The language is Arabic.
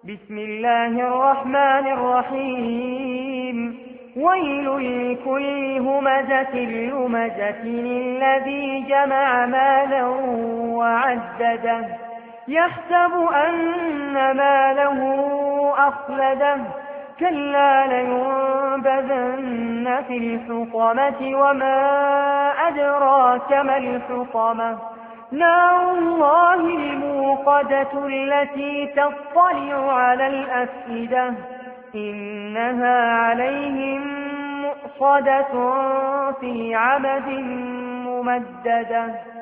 بسم الله الرحمن الرحيم ويل لكل همزة لمزة الذي جمع مالا وعدده يحسب أن ماله أخلده كلا لينبذن في الحطمة وما أدراك ما الحطمة نار الله الموقدة التي تطلع على الأفئدة إنها عليهم مؤصدة في عمد ممددة.